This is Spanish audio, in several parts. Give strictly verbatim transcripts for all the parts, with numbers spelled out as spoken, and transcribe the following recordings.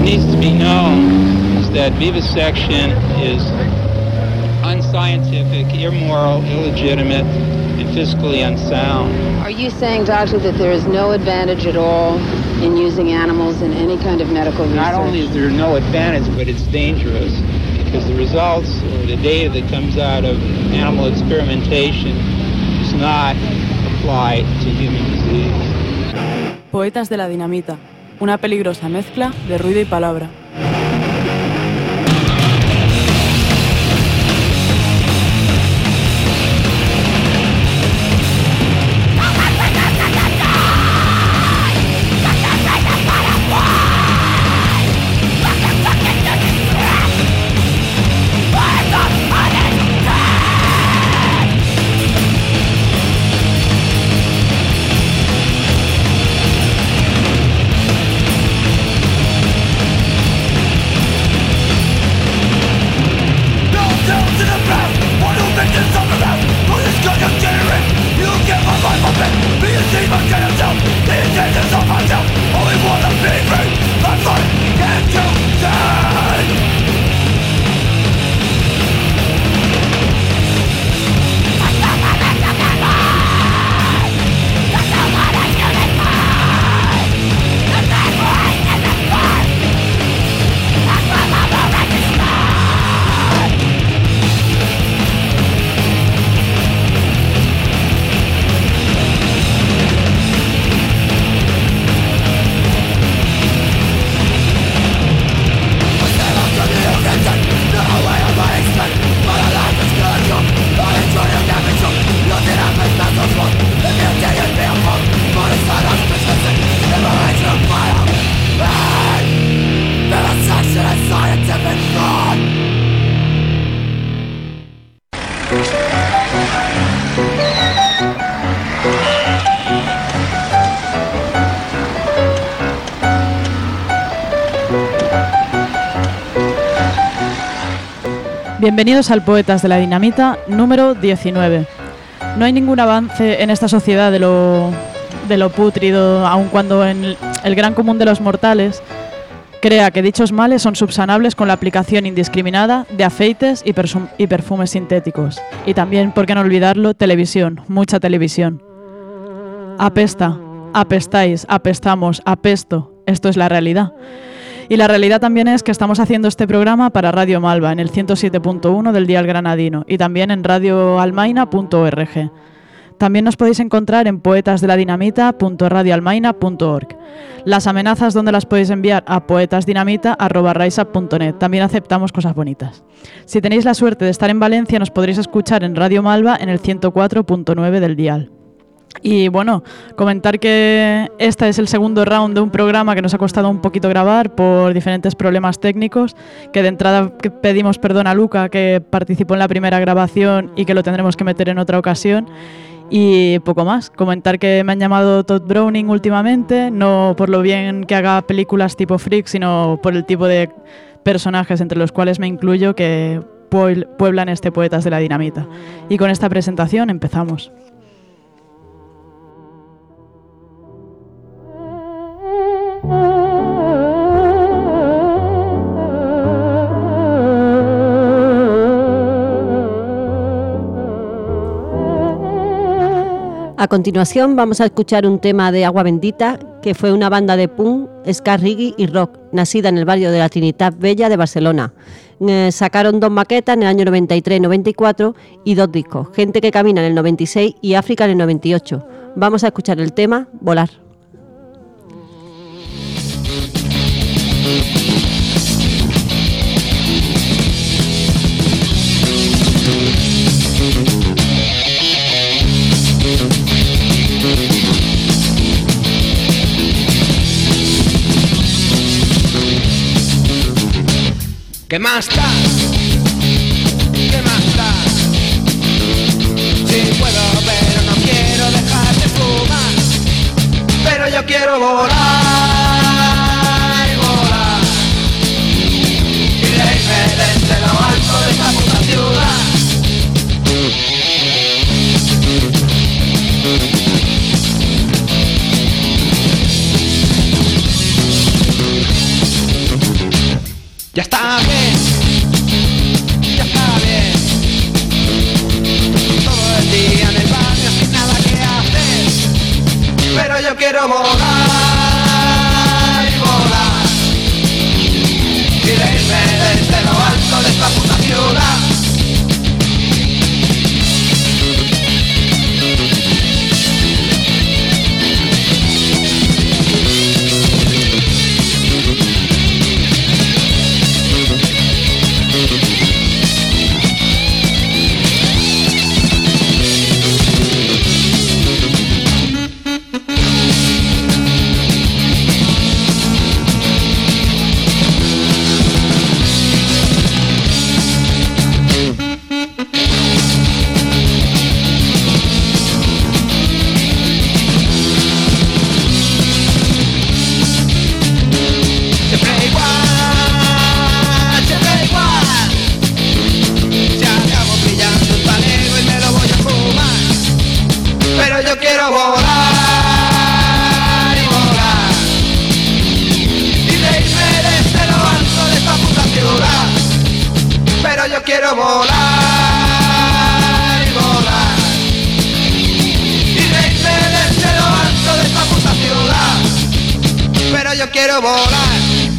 what needs to be known is that vivisection is unscientific, immoral, illegitimate, and fiscally unsound. Are you saying, doctor, that there is no advantage at all in using animals in any kind of medical research? Not only is there no advantage, but it's dangerous, because the results or the data that comes out of animal experimentation does not apply to human disease. Poetas de la dinamita, una peligrosa mezcla de ruido y palabra. Bienvenidos al Poetas de la Dinamita número diecinueve. No hay ningún avance en esta sociedad de lo, de lo pútrido, aun cuando en el gran común de los mortales crea que dichos males son subsanables con la aplicación indiscriminada de afeites y, persum- y perfumes sintéticos. Y también, por qué no olvidarlo, televisión, mucha televisión. Apesta, apestáis, apestamos, apesto. Esto es la realidad. Y la realidad también es que estamos haciendo este programa para Radio Malva en el ciento siete punto uno del dial granadino y también en radio almaina punto org. También nos podéis encontrar en poetas de la dinamita punto radio almaina punto org. Las amenazas, ¿dónde las podéis enviar? A poetasdinamita arroba raisa punto net. También aceptamos cosas bonitas. Si tenéis la suerte de estar en Valencia, nos podréis escuchar en Radio Malva en el ciento cuatro punto nueve del dial. Y bueno, comentar que este es el segundo round de un programa que nos ha costado un poquito grabar por diferentes problemas técnicos, que de entrada pedimos perdón a Luca, que participó en la primera grabación y que lo tendremos que meter en otra ocasión. Y poco más, comentar que me han llamado Todd Browning últimamente, no por lo bien que haga películas tipo Freak, sino por el tipo de personajes, entre los cuales me incluyo, que pueblan este Poetas de la Dinamita. Y con esta presentación empezamos. A continuación vamos a escuchar un tema de Agua Bendita, que fue una banda de punk, ska, reggae y rock, nacida en el barrio de la Trinitat Vella de Barcelona. Eh, sacaron dos maquetas en el año noventa y tres y noventa y cuatro y dos discos, Gente que camina en el noventa y seis y África en el noventa y ocho. Vamos a escuchar el tema Volar. ¿Qué más da? ¿Qué más da? Sí puedo, pero no quiero dejar de fumar. Pero yo quiero volar, volar y reírme desde lo alto de esta puta ciudad. Ya está bien, ya está bien. Todo el día en el barrio sin nada que hacer, pero yo quiero volar y volar y reírme desde lo alto de esta puta ciudad. Quiero volar y volar y reírme desde lo alto de esta puta ciudad, pero yo quiero volar.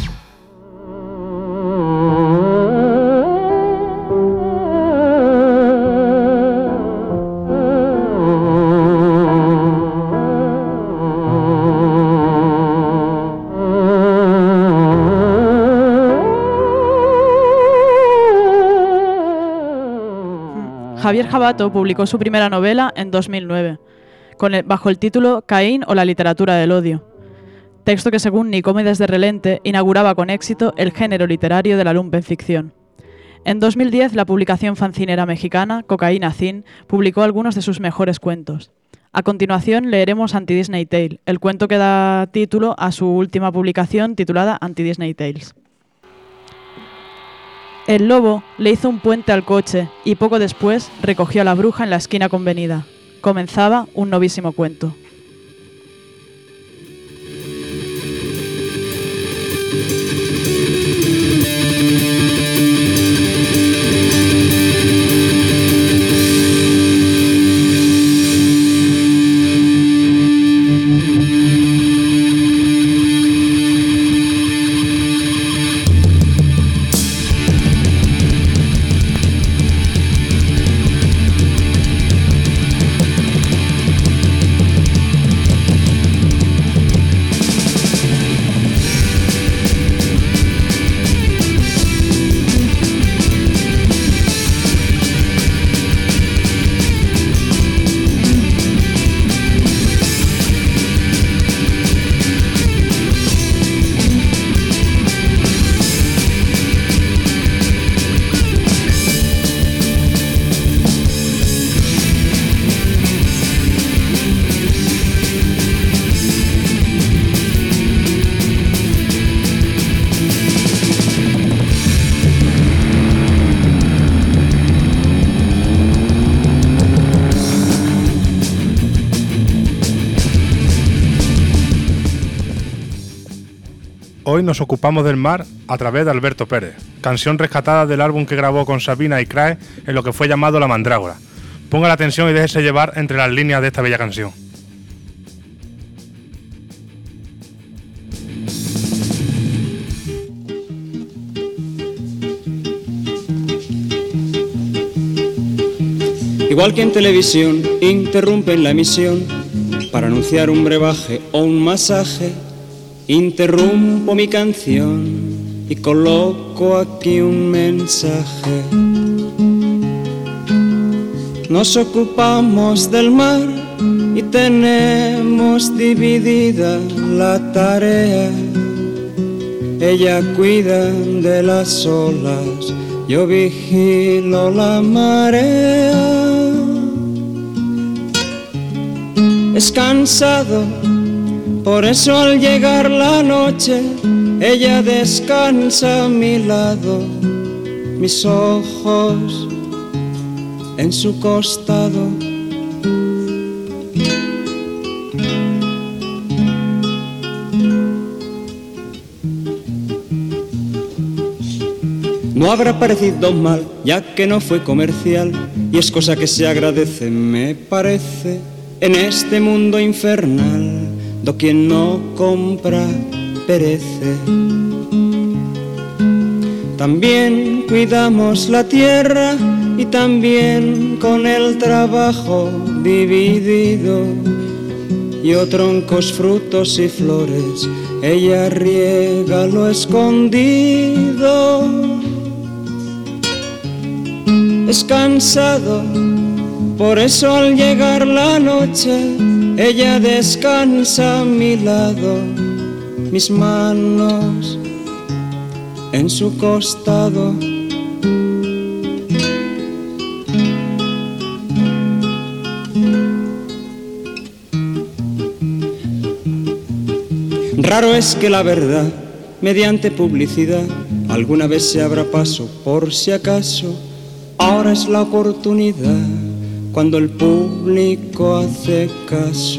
Javier Jabato publicó su primera novela en dos mil nueve, con el, bajo el título Caín o la literatura del odio, texto que según Nicómedes de Relente inauguraba con éxito el género literario de la lumpenficción. En dos mil diez la publicación fancinera mexicana Cocaína Zin publicó algunos de sus mejores cuentos. A continuación leeremos Anti-Disney Tale, el cuento que da título a su última publicación titulada Anti-Disney Tales. El lobo le hizo un puente al coche y poco después recogió a la bruja en la esquina convenida. Comenzaba un novísimo cuento. Hoy nos ocupamos del mar a través de Alberto Pérez, canción rescatada del álbum que grabó con Sabina y Crae en lo que fue llamado La Mandrágora. Ponga la atención y déjese llevar entre las líneas de esta bella canción. Igual que en televisión interrumpen la emisión para anunciar un brebaje o un masaje, interrumpo mi canción y coloco aquí un mensaje. Nos ocupamos del mar y tenemos dividida la tarea. Ella cuida de las olas, yo vigilo la marea. Es cansado, por eso al llegar la noche, ella descansa a mi lado, mis ojos en su costado. No habrá parecido mal, ya que no fue comercial, y es cosa que se agradece, me parece, en este mundo infernal, do quien no compra perece. También cuidamos la tierra y también con el trabajo dividido, y o troncos, frutos y flores, ella riega lo escondido. Es cansado, por eso al llegar la noche, ella descansa a mi lado, mis manos en su costado. Raro es que la verdad, mediante publicidad, alguna vez se abra paso, por si acaso. Ahora es la oportunidad, cuando el público hace caso.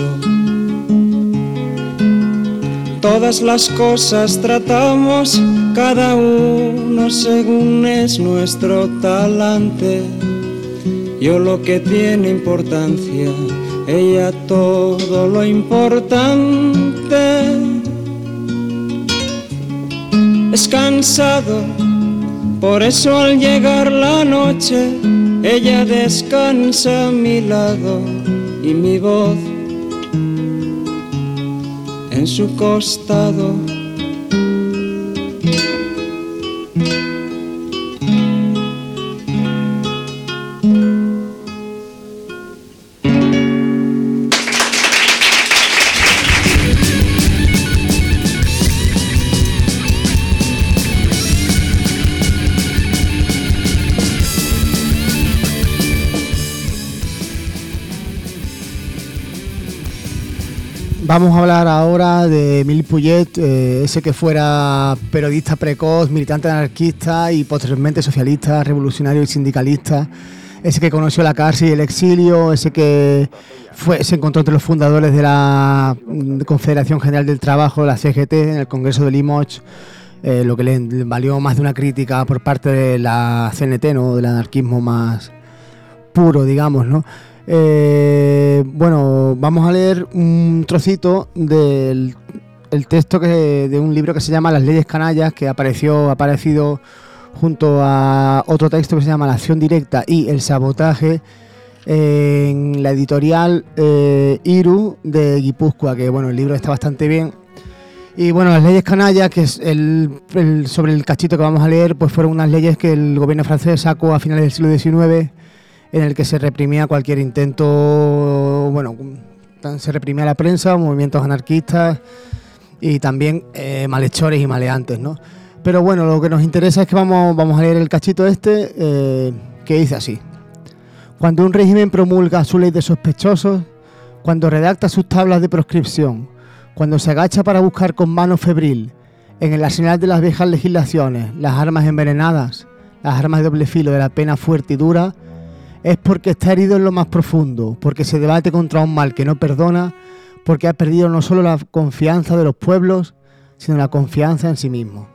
Todas las cosas tratamos, cada uno según es nuestro talante. Yo lo que tiene importancia, ella todo lo importante. Es cansado, por eso al llegar la noche, ella descansa a mi lado y mi voz en su costado. Vamos a hablar ahora de Emile Pouget, eh, ese que fuera periodista precoz, militante anarquista y posteriormente socialista, revolucionario y sindicalista, ese que conoció la cárcel y el exilio, ese que fue, se encontró entre los fundadores de la Confederación General del Trabajo, la C G T, en el Congreso de Limoges, eh, lo que le, le valió más de una crítica por parte de la C N T, ¿no?, del anarquismo más puro, digamos, ¿no? Eh, bueno, vamos a leer un trocito del el texto que, de un libro que se llama Las leyes canallas, que apareció, ha aparecido junto a otro texto que se llama La acción directa y el sabotaje, eh, en la editorial eh, Iru de Guipúzcoa, que bueno, el libro está bastante bien. Y bueno, las leyes canallas, que es el, el, sobre el cachito que vamos a leer, pues fueron unas leyes que el gobierno francés sacó a finales del siglo diecinueve, en el que se reprimía cualquier intento, bueno, se reprimía la prensa, movimientos anarquistas y también eh, malhechores y maleantes, ¿no? Pero bueno, lo que nos interesa es que vamos, vamos a leer el cachito este, eh, que dice así: cuando un régimen promulga su ley de sospechosos, cuando redacta sus tablas de proscripción, cuando se agacha para buscar con mano febril en el arsenal de las viejas legislaciones las armas envenenadas, las armas de doble filo de la pena fuerte y dura, es porque está herido en lo más profundo, porque se debate contra un mal que no perdona, porque ha perdido no solo la confianza de los pueblos, sino la confianza en sí mismo.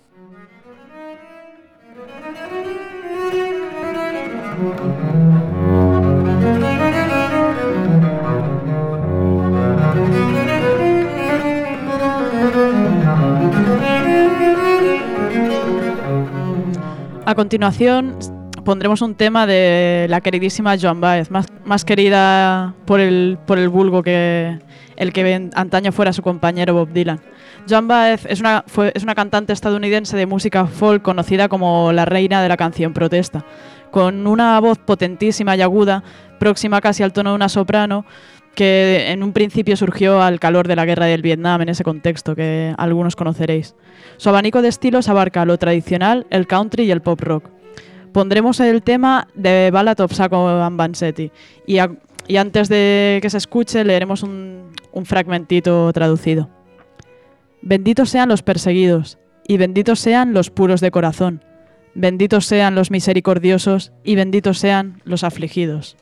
A continuación pondremos un tema de la queridísima Joan Baez, más, más querida por el, por el vulgo que el que antaño fuera su compañero Bob Dylan. Joan Baez es una, fue, es una cantante estadounidense de música folk conocida como la reina de la canción protesta, con una voz potentísima y aguda, próxima casi al tono de una soprano, que en un principio surgió al calor de la guerra del Vietnam, en ese contexto que algunos conoceréis. Su abanico de estilos abarca lo tradicional, el country y el pop rock. Pondremos el tema de Ballad of Sacco and Vanzetti y, a, y antes de que se escuche leeremos un, un fragmentito traducido. Benditos sean los perseguidos y benditos sean los puros de corazón. Benditos sean los misericordiosos y benditos sean los afligidos.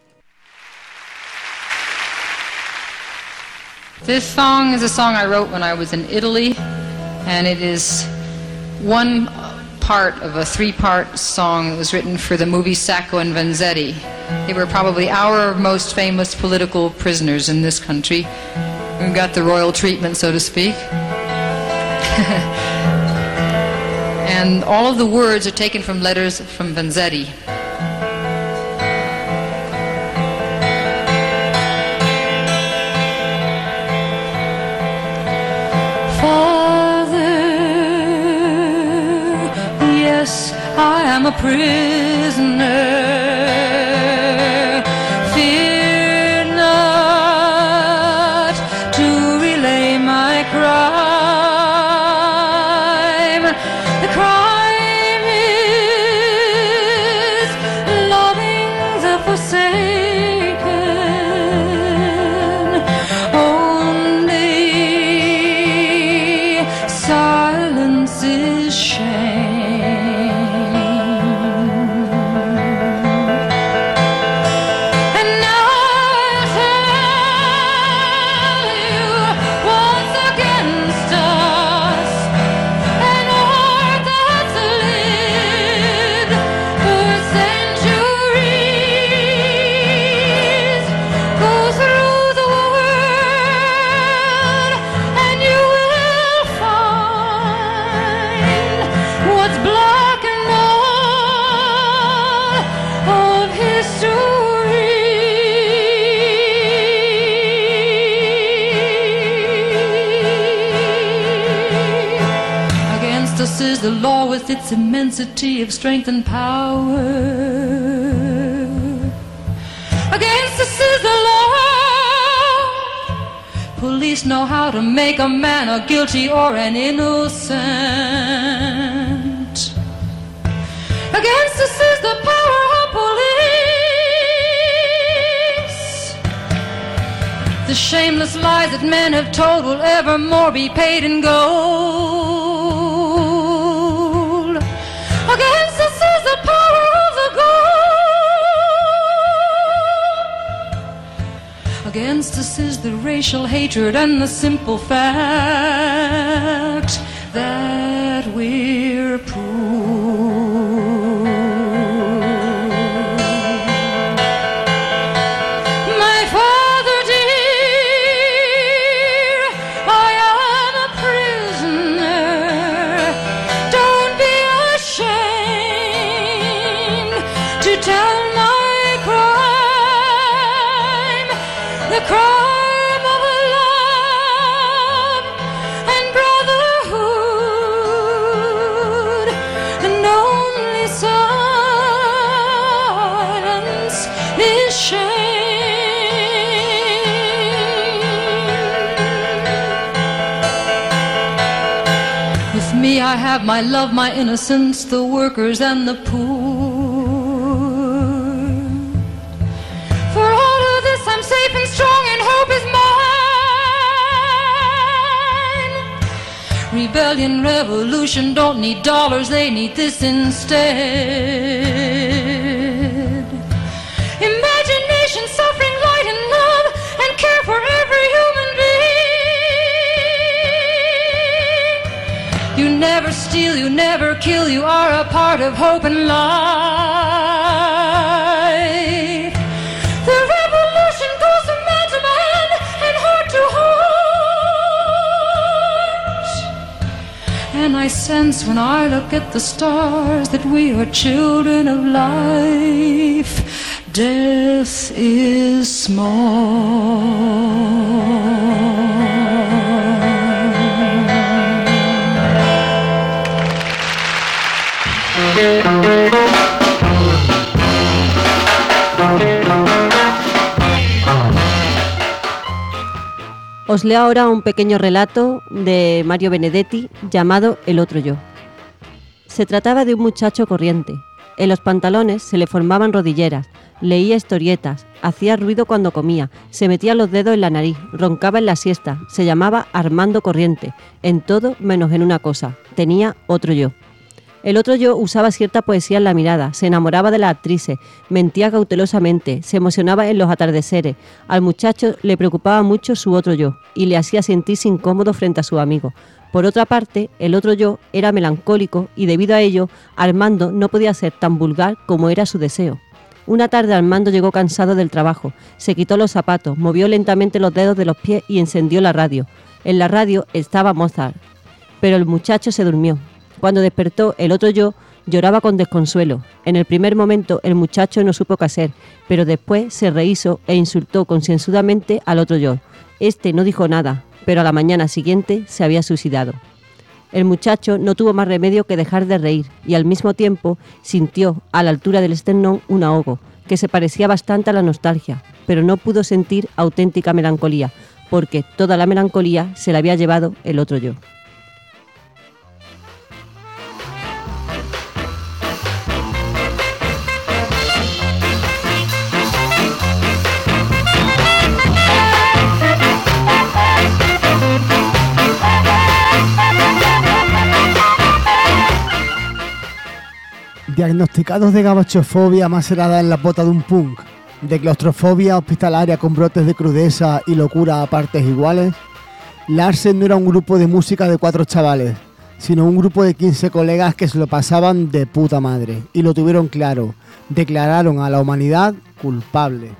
This song is a song I wrote when I was in Italy, and it is one part of a three-part song that was written for the movie Sacco and Vanzetti. They were probably our most famous political prisoners in this country, who got the royal treatment, so to speak. And all of the words are taken from letters from Vanzetti. I am a prisoner. Fear not to relay my crime. The crime is loving the forsaken. Only silence is shame. Is the law with its immensity of strength and power. Against us is the law. Police know how to make a man a guilty or an innocent. Against us is the power of police. The shameless lies that men have told will evermore be paid in gold. Against us is the power of the gold. Against us is the racial hatred and the simple fact that we're poor. My father dear, I am a prisoner. Don't be ashamed to tell my crime, the crime of love and brotherhood, and only silence is shame. With me I have my love, my innocence, the workers and the poor. For all of this I'm safe and strong and hope is mine. Rebellion, revolution don't need dollars, they need this instead. Imagination, suffering, light and love, and care for every human being. You never steal, you never kill, you are a part of hope and life. The revolution goes from man to man and heart to heart. And I sense when I look at the stars that we are children of life. Death is small. Os leo ahora un pequeño relato de Mario Benedetti llamado El otro yo. Se trataba de un muchacho corriente. En los pantalones se le formaban rodilleras, leía historietas, hacía ruido cuando comía, se metía los dedos en la nariz, roncaba en la siesta, se llamaba Armando Corriente, en todo menos en una cosa, tenía otro yo. El otro yo usaba cierta poesía en la mirada, se enamoraba de las actrices, mentía cautelosamente, se emocionaba en los atardeceres. Al muchacho le preocupaba mucho su otro yo y le hacía sentirse incómodo frente a sus amigos. Por otra parte, el otro yo era melancólico y debido a ello, Armando no podía ser tan vulgar como era su deseo. Una tarde Armando llegó cansado del trabajo, se quitó los zapatos, movió lentamente los dedos de los pies y encendió la radio. En la radio estaba Mozart, pero el muchacho se durmió. Cuando despertó, el otro yo lloraba con desconsuelo. En el primer momento el muchacho no supo qué hacer, pero después se rehizo e insultó concienzudamente al otro yo. Este no dijo nada, pero a la mañana siguiente se había suicidado. El muchacho no tuvo más remedio que dejar de reír y al mismo tiempo sintió a la altura del esternón un ahogo que se parecía bastante a la nostalgia, pero no pudo sentir auténtica melancolía, porque toda la melancolía se la había llevado el otro yo. Diagnosticados de gabachofobia macerada en la bota de un punk, de claustrofobia hospitalaria con brotes de crudeza y locura a partes iguales, Larsen no era un grupo de música de cuatro chavales, sino un grupo de quince colegas que se lo pasaban de puta madre, y lo tuvieron claro, declararon a la humanidad culpable.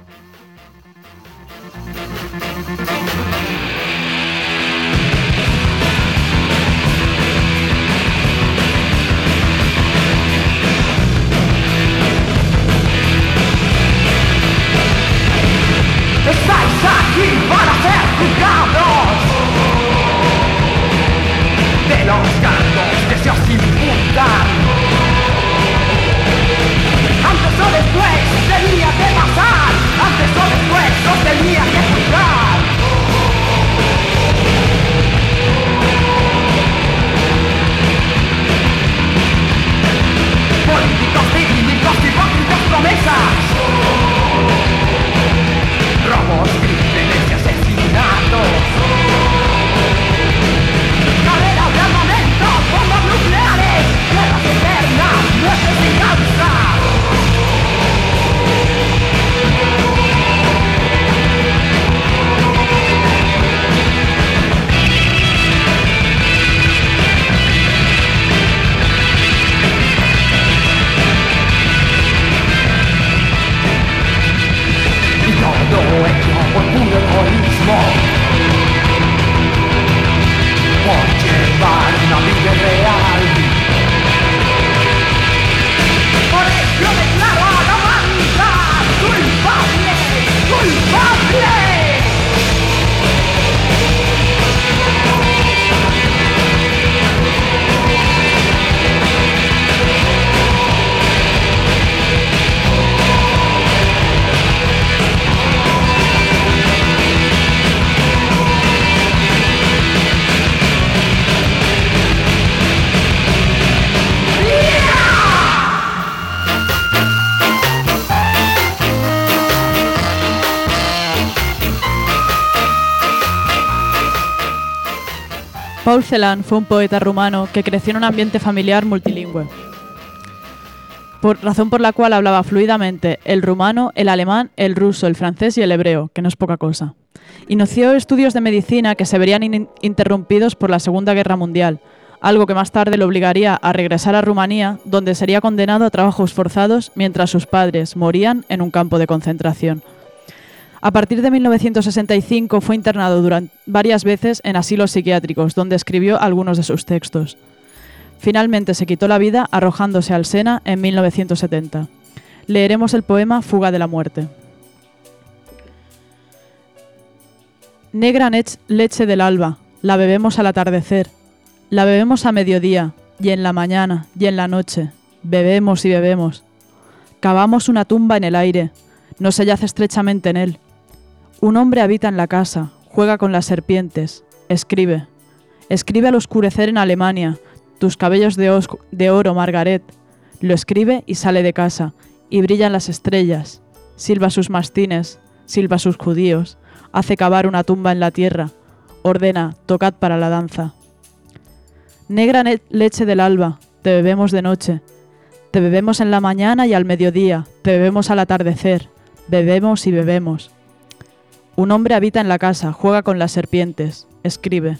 Estáis aquí para ser juzgados de los cargos que se os imputan. Antes o después tenía que pasar, antes o después os tenía que juzgar. Políticos, cívicos, hipócritas promesas, robos, crímenes y asesinatos, carreras de armamento, bombas nucleares, guerras eternas, muertes sin causa. Todo hecho por puro egoísmo, por llevar una vida real. Por ello declaro a la humanidad culpable, culpable. Paul Celan fue un poeta rumano que creció en un ambiente familiar multilingüe, por razón por la cual hablaba fluidamente el rumano, el alemán, el ruso, el francés y el hebreo, que no es poca cosa. Inició estudios de medicina que se verían in- interrumpidos por la Segunda Guerra Mundial, algo que más tarde le obligaría a regresar a Rumanía, donde sería condenado a trabajos forzados mientras sus padres morían en un campo de concentración. A partir de mil novecientos sesenta y cinco fue internado durante varias veces en asilos psiquiátricos, donde escribió algunos de sus textos. Finalmente se quitó la vida arrojándose al Sena en mil novecientos setenta. Leeremos el poema Fuga de la muerte. Negra nech- leche del alba, la bebemos al atardecer, la bebemos a mediodía, y en la mañana, y en la noche, bebemos y bebemos. Cavamos una tumba en el aire, no se yace estrechamente en él. Un hombre habita en la casa, juega con las serpientes, escribe. Escribe al oscurecer en Alemania, tus cabellos de, os- de oro, Margaret. Lo escribe y sale de casa, y brillan las estrellas. Silba sus mastines, silba sus judíos, hace cavar una tumba en la tierra, ordena, tocad para la danza. Negra ne- leche del alba, te bebemos de noche, te bebemos en la mañana y al mediodía, te bebemos al atardecer, bebemos y bebemos. Un hombre habita en la casa, juega con las serpientes, escribe.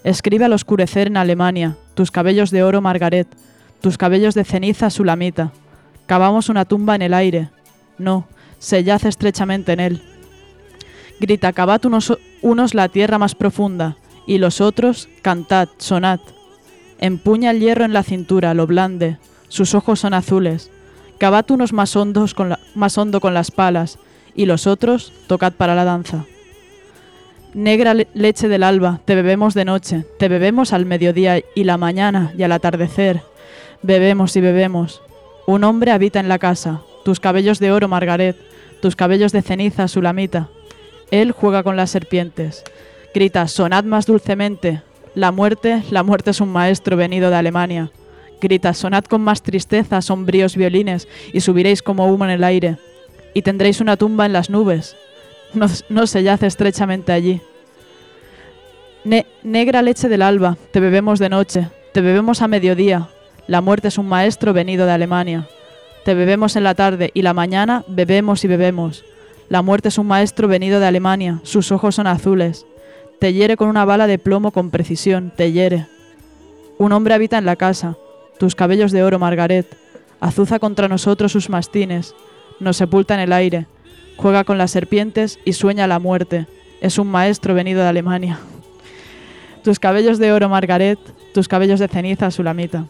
Escribe al oscurecer en Alemania, tus cabellos de oro, Margaret, tus cabellos de ceniza, Sulamita. Cavamos una tumba en el aire. No, se yace estrechamente en él. Grita, cavad unos, unos la tierra más profunda, y los otros, cantad, sonad. Empuña el hierro en la cintura, lo blande, sus ojos son azules. Cavad unos más, hondos con la, más hondo con las palas, y los otros, tocad para la danza. Negra le- leche del alba, te bebemos de noche, te bebemos al mediodía y la mañana y al atardecer. Bebemos y bebemos. Un hombre habita en la casa, tus cabellos de oro, Margaret, tus cabellos de ceniza, Sulamita. Él juega con las serpientes. Grita, sonad más dulcemente. La muerte, la muerte es un maestro venido de Alemania. Grita, sonad con más tristeza, sombríos violines, y subiréis como humo en el aire. Y tendréis una tumba en las nubes. No, no se yace estrechamente allí. Ne- negra leche del alba, te bebemos de noche, te bebemos a mediodía. La muerte es un maestro venido de Alemania. Te bebemos en la tarde y la mañana bebemos y bebemos. La muerte es un maestro venido de Alemania, sus ojos son azules. Te hiere con una bala de plomo con precisión, te hiere. Un hombre habita en la casa, tus cabellos de oro, Margaret. Azuza contra nosotros sus mastines, nos sepulta en el aire. Juega con las serpientes y sueña la muerte. Es un maestro venido de Alemania. Tus cabellos de oro, Margaret, tus cabellos de ceniza, Sulamita.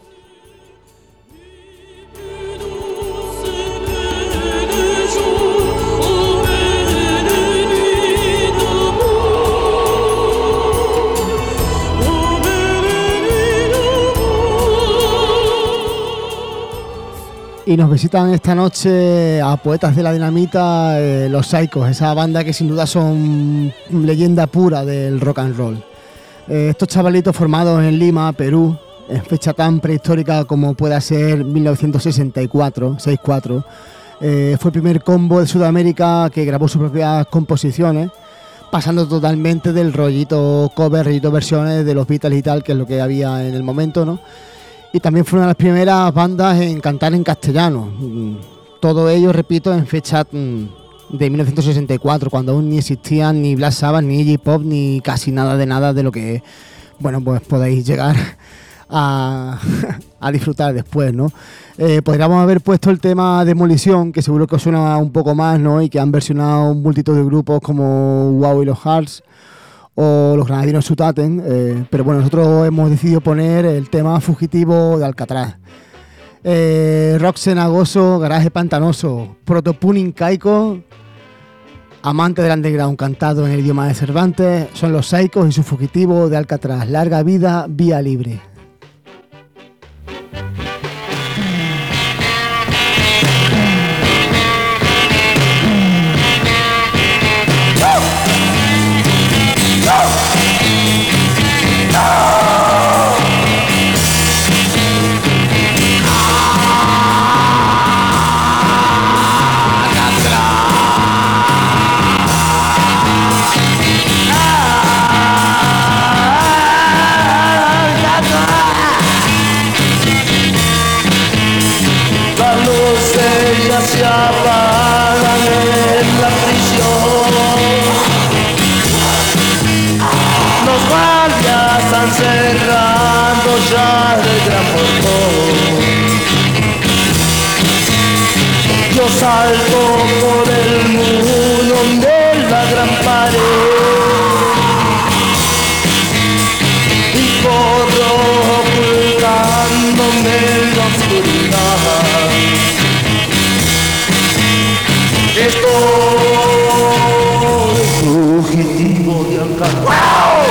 Y nos visitan esta noche a Poetas de la Dinamita, eh, los Psychos, esa banda que sin duda son leyenda pura del rock and roll. Eh, estos chavalitos formados en Lima, Perú, en fecha tan prehistórica como pueda ser mil novecientos sesenta y cuatro, sesenta y cuatro, eh, fue el primer combo de Sudamérica que grabó sus propias composiciones, pasando totalmente del rollito cover, rollito versiones de los Beatles y tal, que es lo que había en el momento, ¿no? Y también fue una de las primeras bandas en cantar en castellano. Todo ello, repito, en fecha de mil novecientos sesenta y cuatro, cuando aún ni existían ni Black Sabbath, ni Iggy Pop, ni casi nada de nada de lo que, bueno, pues podéis llegar a, a disfrutar después, ¿no? Eh, podríamos haber puesto el tema Demolición, que seguro que os suena un poco más, ¿no? Y que han versionado multitud de grupos como Wow y los Hearts, o los Granadinos Sutaten, eh, pero bueno, nosotros hemos decidido poner el tema Fugitivo de Alcatraz. Eh, rock cenagoso, garaje pantanoso, protopunk incaico, amante del underground cantado en el idioma de Cervantes, son los Psychos y su Fugitivo de Alcatraz. Larga vida, vía libre. Se apagan en la prisión. Los guardias están cerrando ya el gran portón. Yo salgo por el muro de la gran pared y corro ocultándome en la oscuridad. Estoy fugitivo de Alcatraz.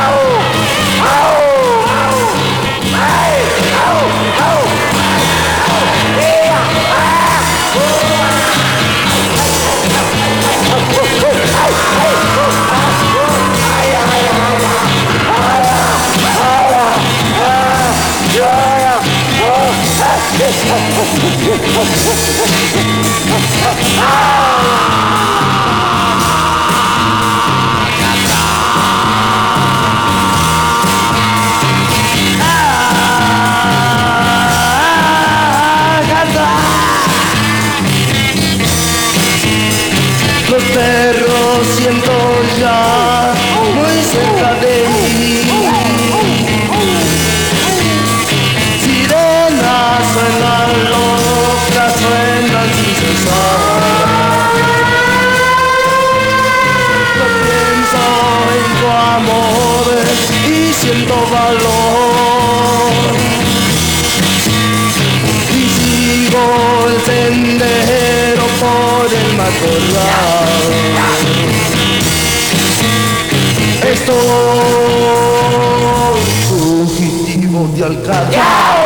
Los perros siento ya muy cerca de mí. recordar. Estoy fugitivo de Alcatraz.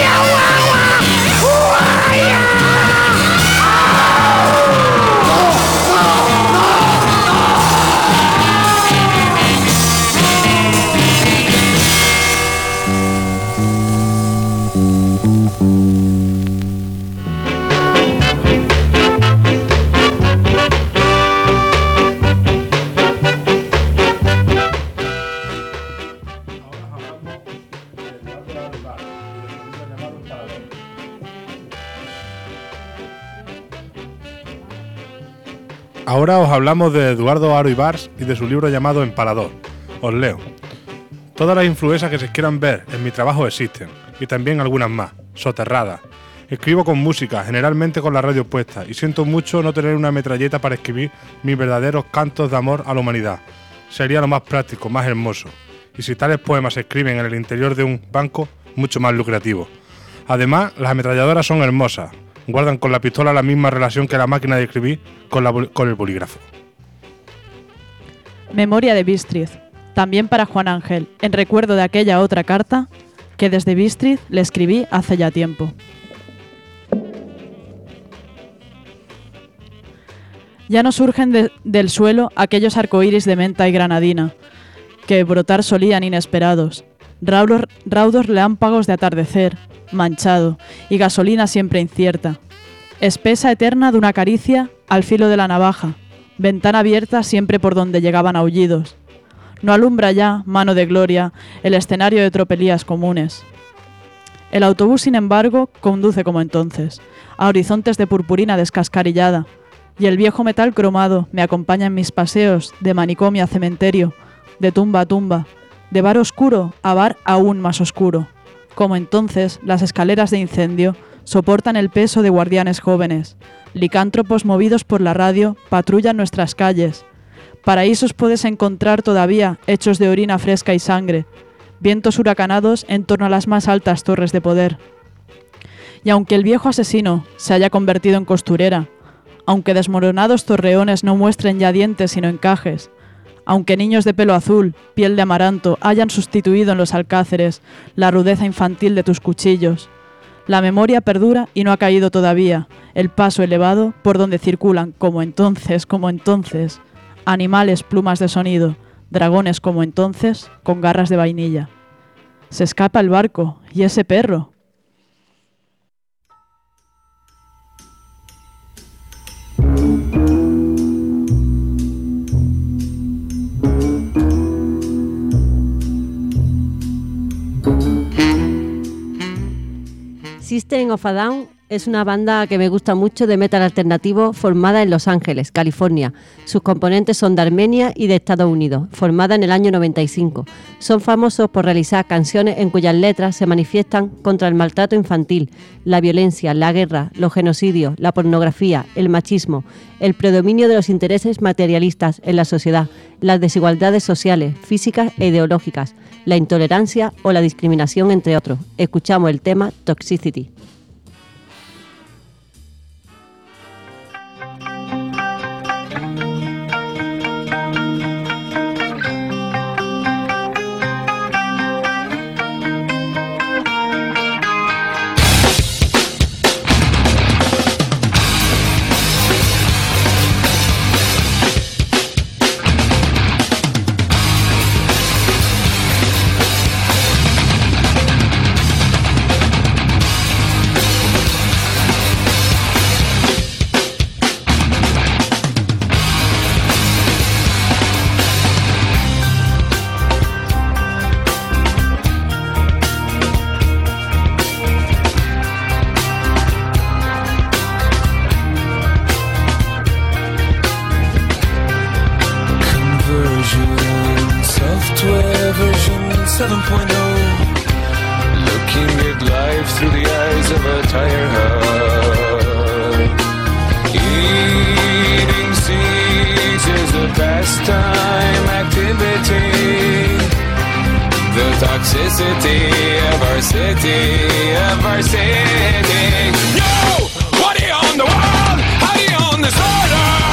Ahora os hablamos de Eduardo Haro Ibars y de su libro llamado Empalador. Os leo. Todas las influencias que se quieran ver en mi trabajo existen, y también algunas más, soterradas. Escribo con música, generalmente con la radio puesta, y siento mucho no tener una metralleta para escribir mis verdaderos cantos de amor a la humanidad. Sería lo más práctico, más hermoso. Y si tales poemas se escriben en el interior de un banco, mucho más lucrativo. Además, las ametralladoras son hermosas. Guardan con la pistola la misma relación que la máquina de escribir con, la, con el bolígrafo. Memoria de Bístriz, también para Juan Ángel, en recuerdo de aquella otra carta que desde Bístriz le escribí hace ya tiempo. Ya no surgen de, del suelo aquellos arcoíris de menta y granadina, que brotar solían inesperados, raudos, raudos relámpagos de atardecer, manchado, y gasolina siempre incierta, espesa eterna de una caricia al filo de la navaja, ventana abierta siempre por donde llegaban aullidos. No alumbra ya, mano de gloria, el escenario de tropelías comunes. El autobús, sin embargo, conduce como entonces, a horizontes de purpurina descascarillada, y el viejo metal cromado me acompaña en mis paseos de manicomio a cementerio, de tumba a tumba, de bar oscuro a bar aún más oscuro. Como entonces, las escaleras de incendio soportan el peso de guardianes jóvenes. Licántropos movidos por la radio patrullan nuestras calles. Paraísos puedes encontrar todavía hechos de orina fresca y sangre. Vientos huracanados en torno a las más altas torres de poder. Y aunque el viejo asesino se haya convertido en costurera, aunque desmoronados torreones no muestren ya dientes sino encajes, aunque niños de pelo azul, piel de amaranto, hayan sustituido en los alcáceres la rudeza infantil de tus cuchillos, la memoria perdura y no ha caído todavía el paso elevado por donde circulan, como entonces, como entonces, animales plumas de sonido, dragones como entonces, con garras de vainilla. Se escapa el barco, y ese perro. System of a Down es una banda que me gusta mucho de metal alternativo formada en Los Ángeles, California. Sus componentes son de Armenia y de Estados Unidos, formada en el año noventa y cinco. Son famosos por realizar canciones en cuyas letras se manifiestan contra el maltrato infantil, la violencia, la guerra, los genocidios, la pornografía, el machismo, el predominio de los intereses materialistas en la sociedad, las desigualdades sociales, físicas e ideológicas, la intolerancia o la discriminación, entre otros. Escuchamos el tema Toxicity. seven point oh, looking at life through the eyes of a tired heart. Eating seeds is a pastime activity. The toxicity of our city, of our city. Yo, what are you on the wall? How are you on the disorder?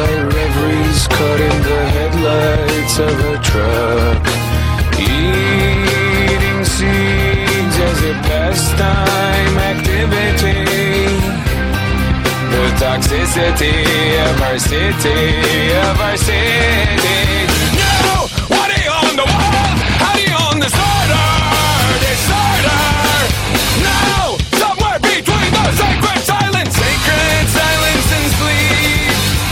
reveries caught in the headlights of a truck. Eating seeds as a pastime activity. The toxicity of our city, of our city. No! What do you own the world? How do you own disorder? Disorder! No! Somewhere between the sacred silence, sacred silence and sleep.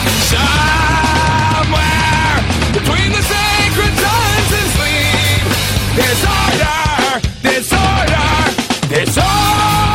Somewhere between the sacred silence and sleep. Disorder! Disorder! Disorder!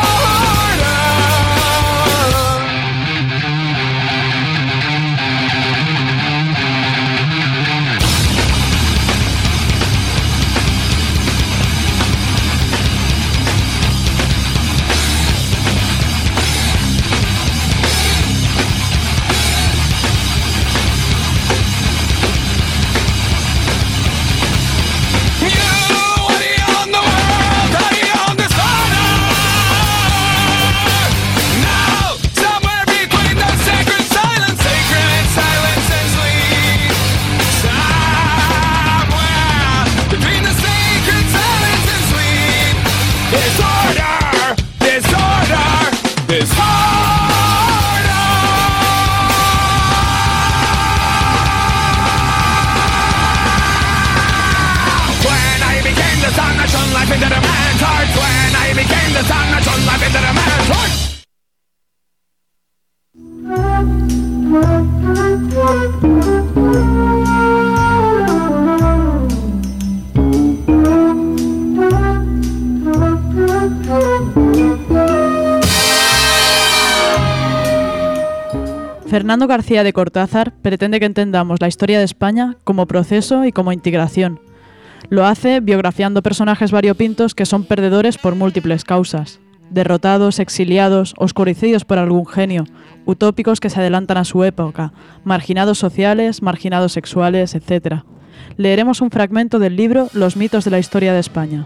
Fernando García de Cortázar pretende que entendamos la historia de España como proceso y como integración. Lo hace biografiando personajes variopintos que son perdedores por múltiples causas. Derrotados, exiliados, oscurecidos por algún genio, utópicos que se adelantan a su época, marginados sociales, marginados sexuales, etcétera. Leeremos un fragmento del libro Los mitos de la historia de España.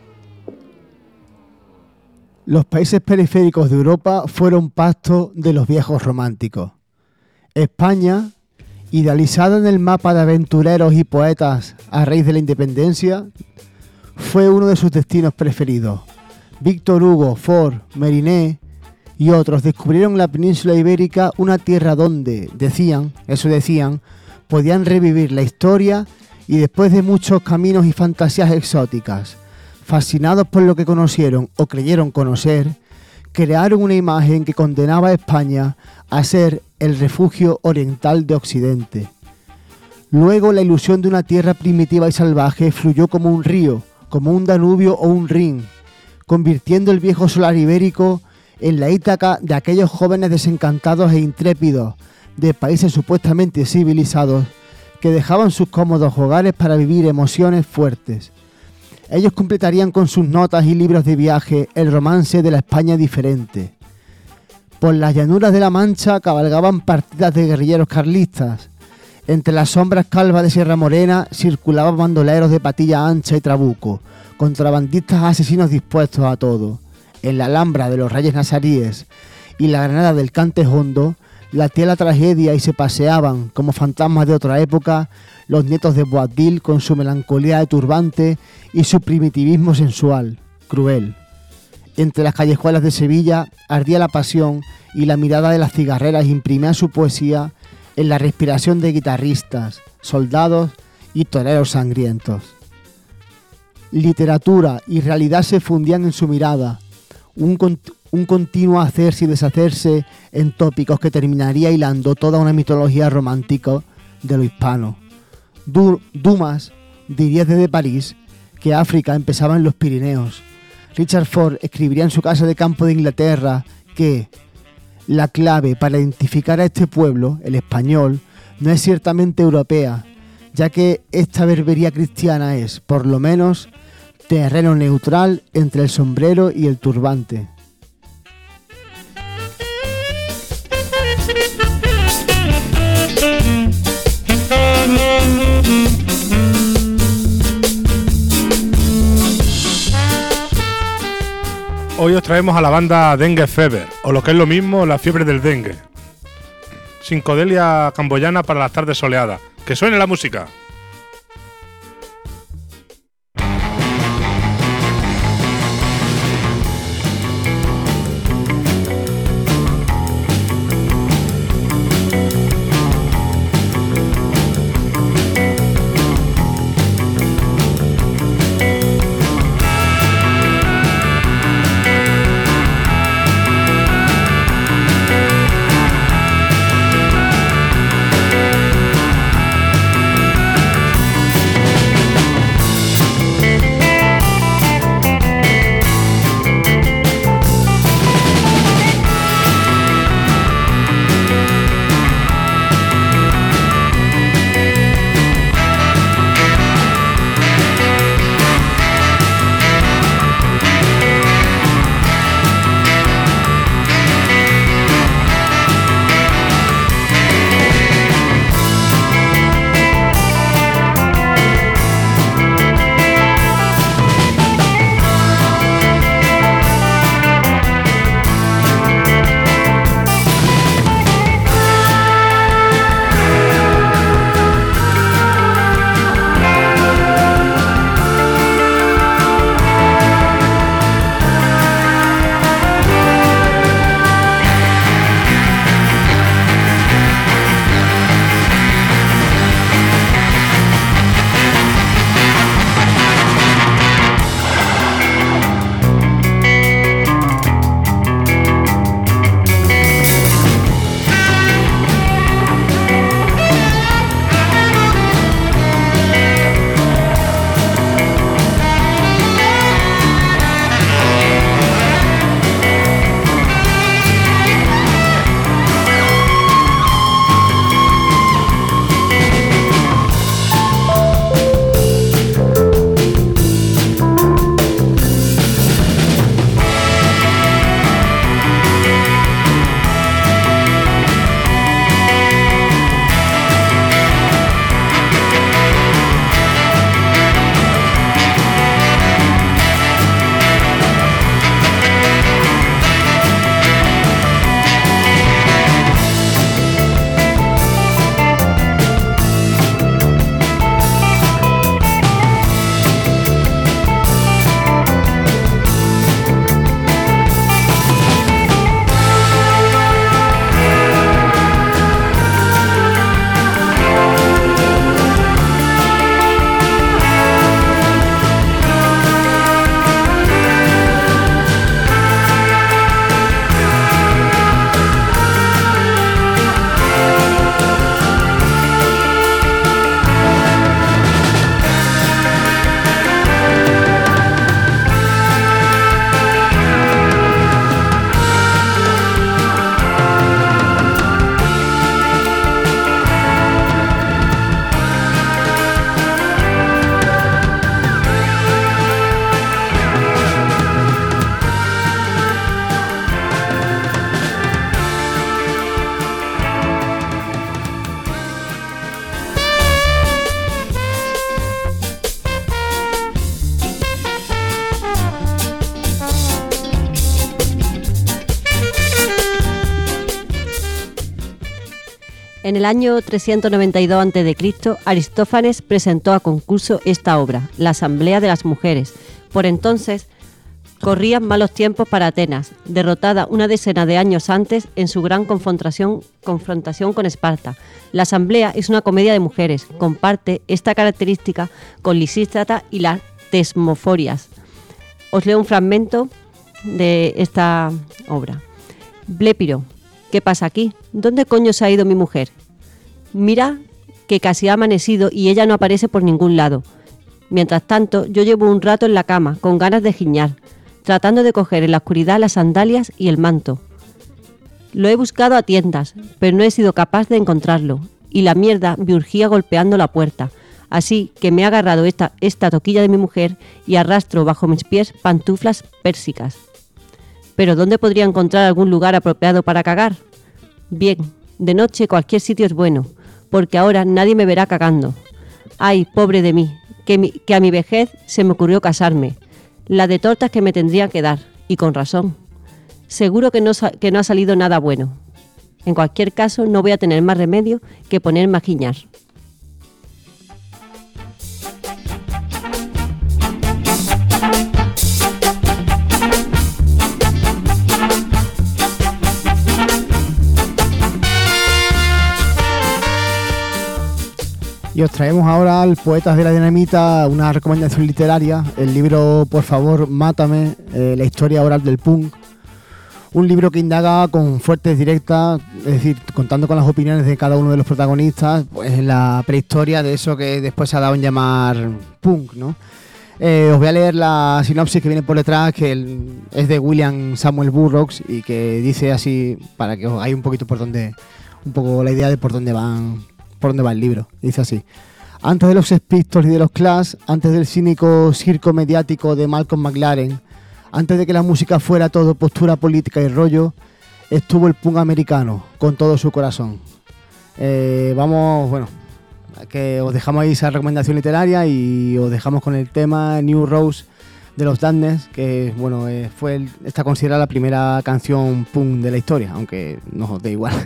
Los países periféricos de Europa fueron pasto de los viejos románticos. España, idealizada en el mapa de aventureros y poetas a raíz de la independencia, fue uno de sus destinos preferidos. Víctor Hugo, Ford, Meriné y otros descubrieron en la península ibérica una tierra donde, decían, eso decían, podían revivir la historia y después de muchos caminos y fantasías exóticas, fascinados por lo que conocieron o creyeron conocer, crearon una imagen que condenaba a España a ser el refugio oriental de Occidente. Luego la ilusión de una tierra primitiva y salvaje fluyó como un río, como un Danubio o un Rin, convirtiendo el viejo solar ibérico en la Ítaca de aquellos jóvenes desencantados e intrépidos de países supuestamente civilizados que dejaban sus cómodos hogares para vivir emociones fuertes. Ellos completarían con sus notas y libros de viaje el romance de la España diferente. Por las llanuras de la Mancha cabalgaban partidas de guerrilleros carlistas. Entre las sombras calvas de Sierra Morena circulaban bandoleros de patilla ancha y trabuco, contrabandistas asesinos dispuestos a todo. En la Alhambra de los Reyes Nazaríes y la Granada del Cante Hondo latía la tragedia y se paseaban, como fantasmas de otra época, los nietos de Boabdil con su melancolía de turbante y su primitivismo sensual, cruel. Entre las callejuelas de Sevilla ardía la pasión y la mirada de las cigarreras imprimía su poesía en la respiración de guitarristas, soldados y toreros sangrientos. Literatura y realidad se fundían en su mirada, un, cont- un continuo hacerse y deshacerse en tópicos que terminaría hilando toda una mitología romántica de lo hispano. Du- Dumas diría desde París que África empezaba en los Pirineos. Richard Ford escribiría en su casa de campo de Inglaterra que la clave para identificar a este pueblo, el español, no es ciertamente europea, ya que esta berbería cristiana es, por lo menos, terreno neutral entre el sombrero y el turbante. Hoy os traemos a la banda Dengue Fever, o lo que es lo mismo, la fiebre del dengue. psicodelia camboyana para las tardes soleadas. ¡Que suene la música! En el año trescientos noventa y dos antes de Cristo, Aristófanes presentó a concurso esta obra, La Asamblea de las Mujeres. Por entonces, corrían malos tiempos para Atenas, derrotada una decena de años antes en su gran confrontación, confrontación con Esparta. La Asamblea es una comedia de mujeres, comparte esta característica con Lisístrata y las Tesmoforias. Os leo un fragmento de esta obra. Blépiro, ¿qué pasa aquí? ¿Dónde coño se ha ido mi mujer? Mira que casi ha amanecido y ella no aparece por ningún lado. Mientras tanto, yo llevo un rato en la cama, con ganas de giñar, tratando de coger en la oscuridad las sandalias y el manto. Lo he buscado a tientas, pero no he sido capaz de encontrarlo, y la mierda me urgía golpeando la puerta, así que me he agarrado esta, esta toquilla de mi mujer y arrastro bajo mis pies pantuflas pérsicas. ¿Pero dónde podría encontrar algún lugar apropiado para cagar? Bien, de noche cualquier sitio es bueno, porque ahora nadie me verá cagando. Ay, pobre de mí, que, mi, que a mi vejez se me ocurrió casarme. La de tortas que me tendrían que dar, y con razón. Seguro que no, que no ha salido nada bueno. En cualquier caso, no voy a tener más remedio que ponerme a guiñar. Y os traemos ahora al Poetas de la Dinamita una recomendación literaria, el libro Por favor, mátame, eh, la historia oral del punk. Un libro que indaga con fuertes directas, es decir, contando con las opiniones de cada uno de los protagonistas, pues en la prehistoria de eso que después se ha dado en llamar punk, ¿no? Eh, os voy a leer la sinopsis que viene por detrás, que el, es de William Samuel Burroughs y que dice así, para que os hagáis un poquito por dónde, un poco la idea de por dónde van, por dónde va el libro. Dice así: antes de los Sex Pistols y de los Clash, antes del cínico circo mediático de Malcolm McLaren, antes de que la música fuera todo postura política y rollo, estuvo el punk americano con todo su corazón. Eh, vamos, bueno, que os dejamos ahí esa recomendación literaria y os dejamos con el tema New Rose de los Darkness, que bueno, eh, fue el, está considerada la primera canción punk de la historia, aunque no os dé igual.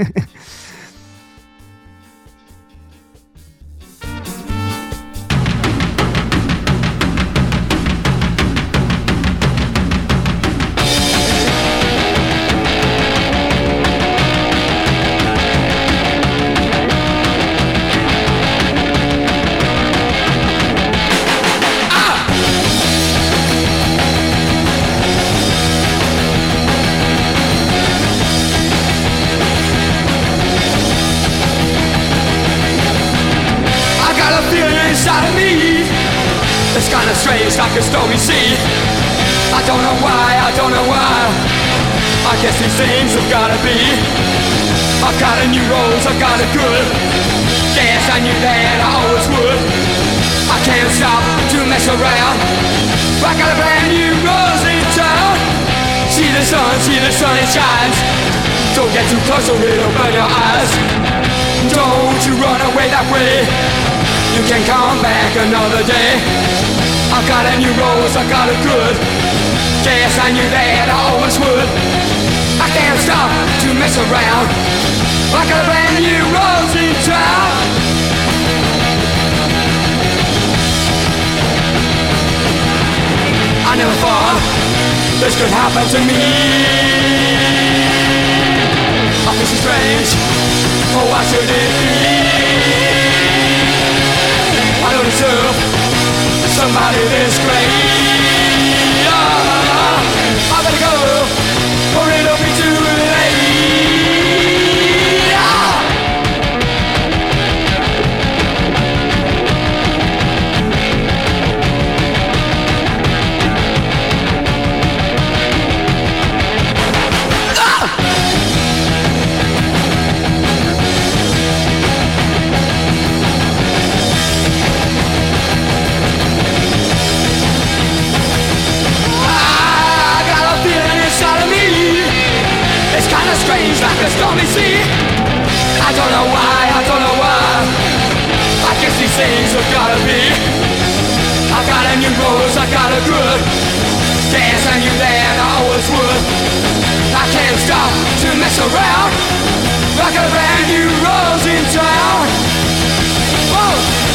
Strange like a stormy sea. I don't know why, I don't know why. I guess these things have gotta be. I've got a new rose, I've got a good. Guess I knew that I always would. I can't stop to mess around. I got a brand new rose in town. See the sun, see the sun, it shines. Don't get too close or it'll burn your eyes. Don't you run away that way. You can come back another day. I got a new rose, I got a good. Guess I knew that I always would. I can't stop to mess around. I got a brand new rose in town. I never thought this could happen to me. I feel so strange, oh why should it be? I don't deserve somebody this great. Oh, I better go, or it'll be too late. Oh. Ah. Strange like a stormy sea. I don't know why, I don't know why. I guess these things have gotta be. I got a new rose, I got a good. Guess I knew that I always would. I can't stop to mess around. I got a brand new rose in town. Whoa.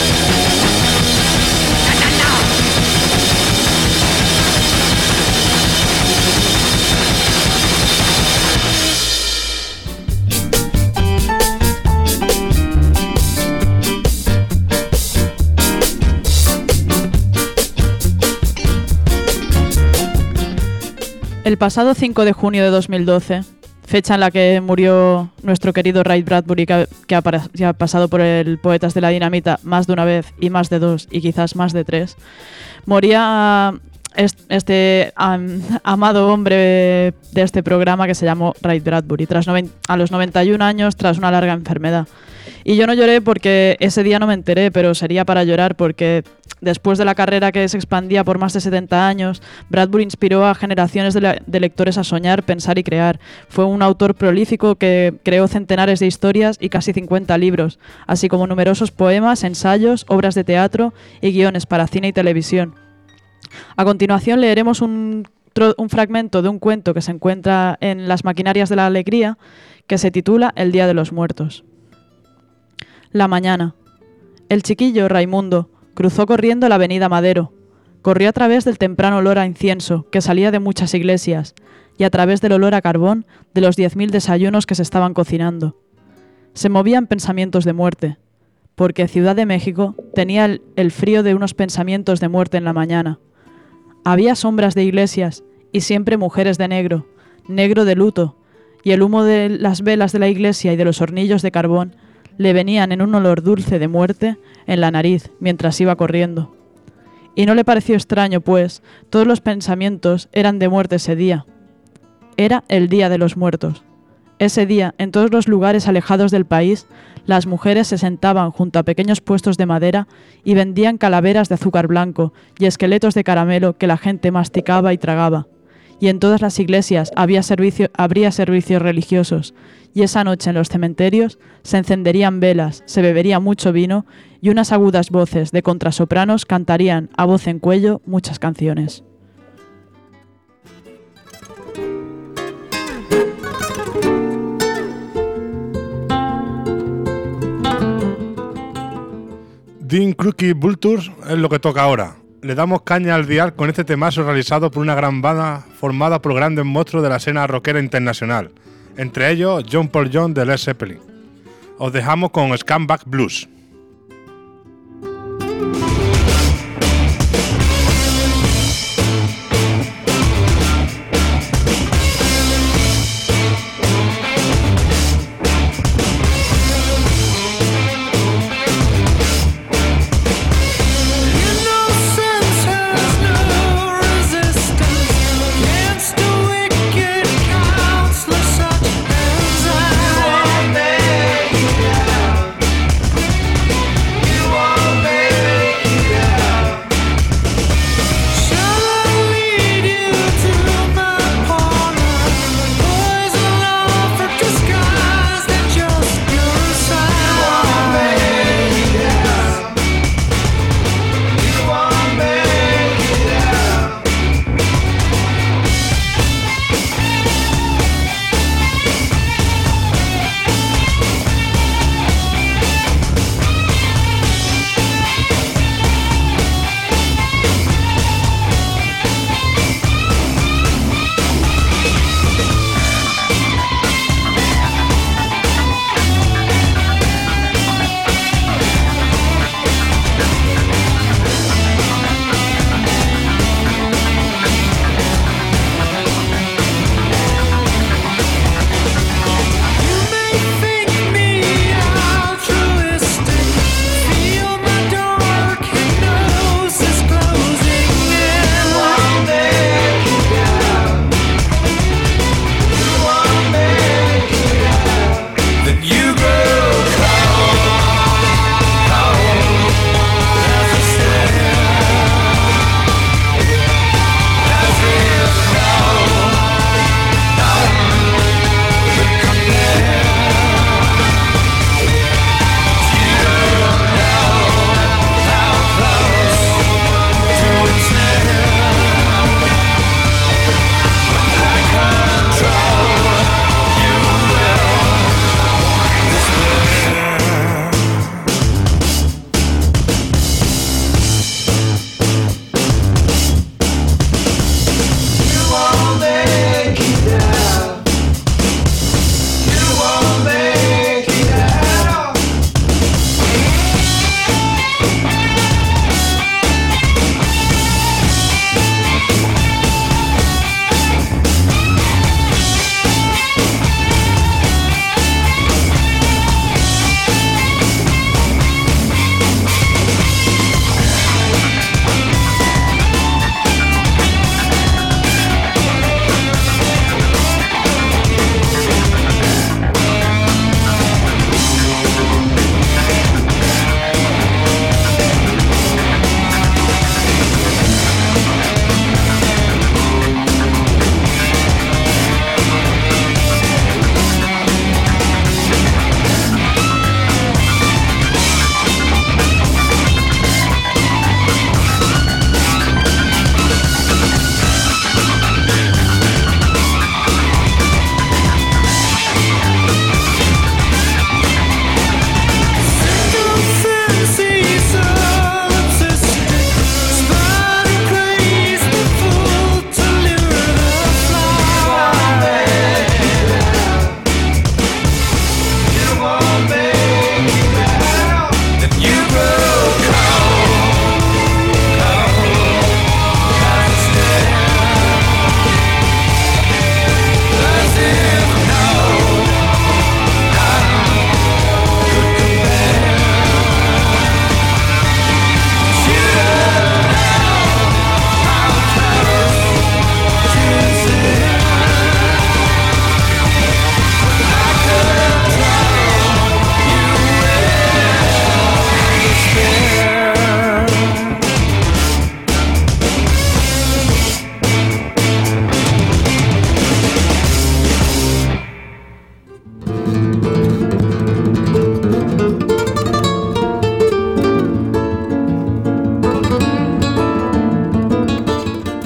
El pasado cinco de junio de dos mil doce, fecha en la que murió nuestro querido Ray Bradbury, que, que, ha, que ha pasado por el Poetas de la Dinamita más de una vez y más de dos y quizás más de tres, moría este um, amado hombre de este programa que se llamó Ray Bradbury tras noven- a los noventa y un años tras una larga enfermedad. Y yo no lloré porque ese día no me enteré, pero sería para llorar porque después de la carrera que se expandía por más de setenta años, Bradbury inspiró a generaciones de, le- de lectores a soñar, pensar y crear. Fue un autor prolífico que creó centenares de historias y casi cincuenta libros, así como numerosos poemas, ensayos, obras de teatro y guiones para cine y televisión. A continuación leeremos un, tro- un fragmento de un cuento que se encuentra en Las maquinarias de la alegría, que se titula El Día de los Muertos. La mañana. El chiquillo Raimundo cruzó corriendo la avenida Madero. Corrió a través del temprano olor a incienso que salía de muchas iglesias y a través del olor a carbón de los diez mil desayunos que se estaban cocinando. Se movían pensamientos de muerte, porque Ciudad de México tenía el, el frío de unos pensamientos de muerte en la mañana. Había sombras de iglesias y siempre mujeres de negro, negro de luto, y el humo de las velas de la iglesia y de los hornillos de carbón le venían en un olor dulce de muerte en la nariz mientras iba corriendo. Y no le pareció extraño, pues todos los pensamientos eran de muerte ese día. Era el Día de los Muertos. Ese día, en todos los lugares alejados del país, las mujeres se sentaban junto a pequeños puestos de madera y vendían calaveras de azúcar blanco y esqueletos de caramelo que la gente masticaba y tragaba. Y en todas las iglesias había servicio, habría servicios religiosos, y esa noche en los cementerios se encenderían velas, se bebería mucho vino y unas agudas voces de contrasopranos cantarían a voz en cuello muchas canciones. Dean Crooky Vultures es lo que toca ahora. Le damos caña al dial con este temazo realizado por una gran banda formada por grandes monstruos de la escena rockera internacional, entre ellos John Paul Jones de Led Zeppelin. Os dejamos con Scumbag Blues. One day, yeah.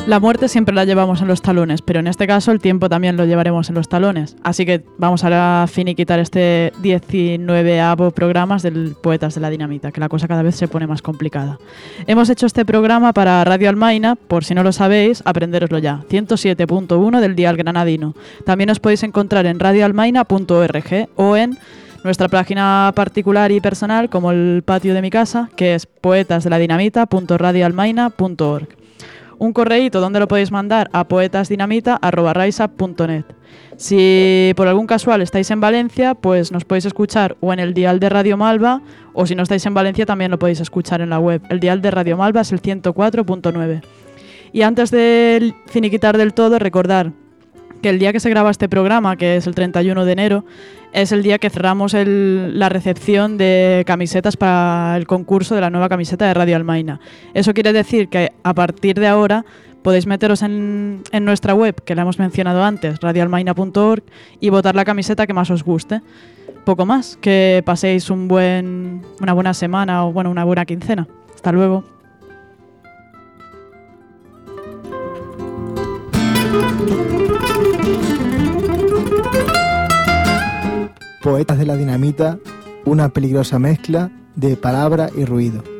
La muerte siempre la llevamos en los talones, pero en este caso el tiempo también lo llevaremos en los talones. Así que vamos a finiquitar este diecinueveavo programa del Poetas de la Dinamita, que la cosa cada vez se pone más complicada. Hemos hecho este programa para Radio Almaina, por si no lo sabéis, aprendéroslo ya, ciento siete punto uno del dial granadino. También os podéis encontrar en radio almaina punto org o en nuestra página particular y personal, como el patio de mi casa, que es poetasdeladinamita punto radio almaina punto org. Un correíto donde lo podéis mandar a poetasdinamita arroba raisap punto net. Si por algún casual estáis en Valencia, pues nos podéis escuchar o en el dial de Radio Malva, o si no estáis en Valencia también lo podéis escuchar en la web. El dial de Radio Malva es el ciento cuatro punto nueve. Y antes de finiquitar del todo, recordar que el día que se graba este programa, que es el treinta y uno de enero, es el día que cerramos el, la recepción de camisetas para el concurso de la nueva camiseta de Radio Almaina. Eso quiere decir que a partir de ahora podéis meteros en, en nuestra web, que la hemos mencionado antes, radio almaina punto org, y votar la camiseta que más os guste. Poco más, que paséis un buen, una buena semana o bueno, una buena quincena. Hasta luego. Poetas de la Dinamita, una peligrosa mezcla de palabra y ruido.